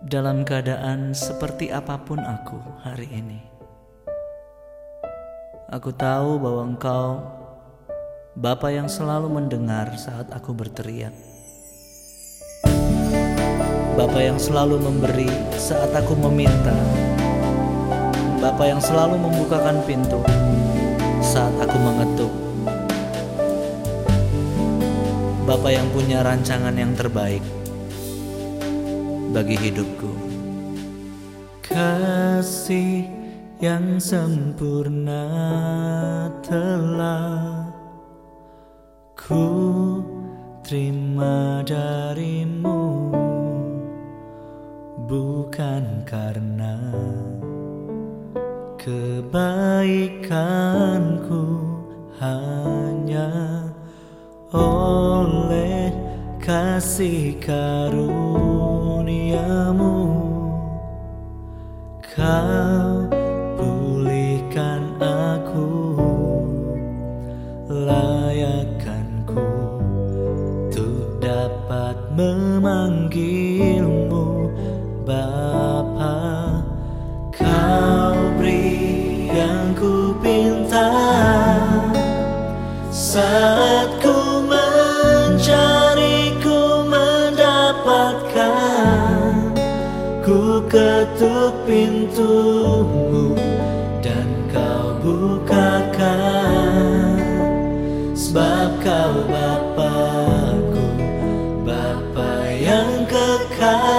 dalam keadaan seperti apapun aku hari ini. Aku tahu bahwa Engkau Bapa yang selalu mendengar saat aku berteriak, Bapa yang selalu memberi saat aku meminta, Bapa yang selalu membukakan pintu saat aku mengetuk, Bapa yang punya rancangan yang terbaik bagi hidupku. Kasih yang sempurna telah ku terima darimu, bukan karena kebaikanku, hanya oleh kasih karuniamu. Kau pulihkan aku, layakkanku untuk dapat memanggilmu Bapa. Kau beri yang ku pinta saat ku mencari, ku mendapatkan. Ku ketuk pintumu dan kau bukakan, sebab kau Bapa-Ku, Bapa yang kekal.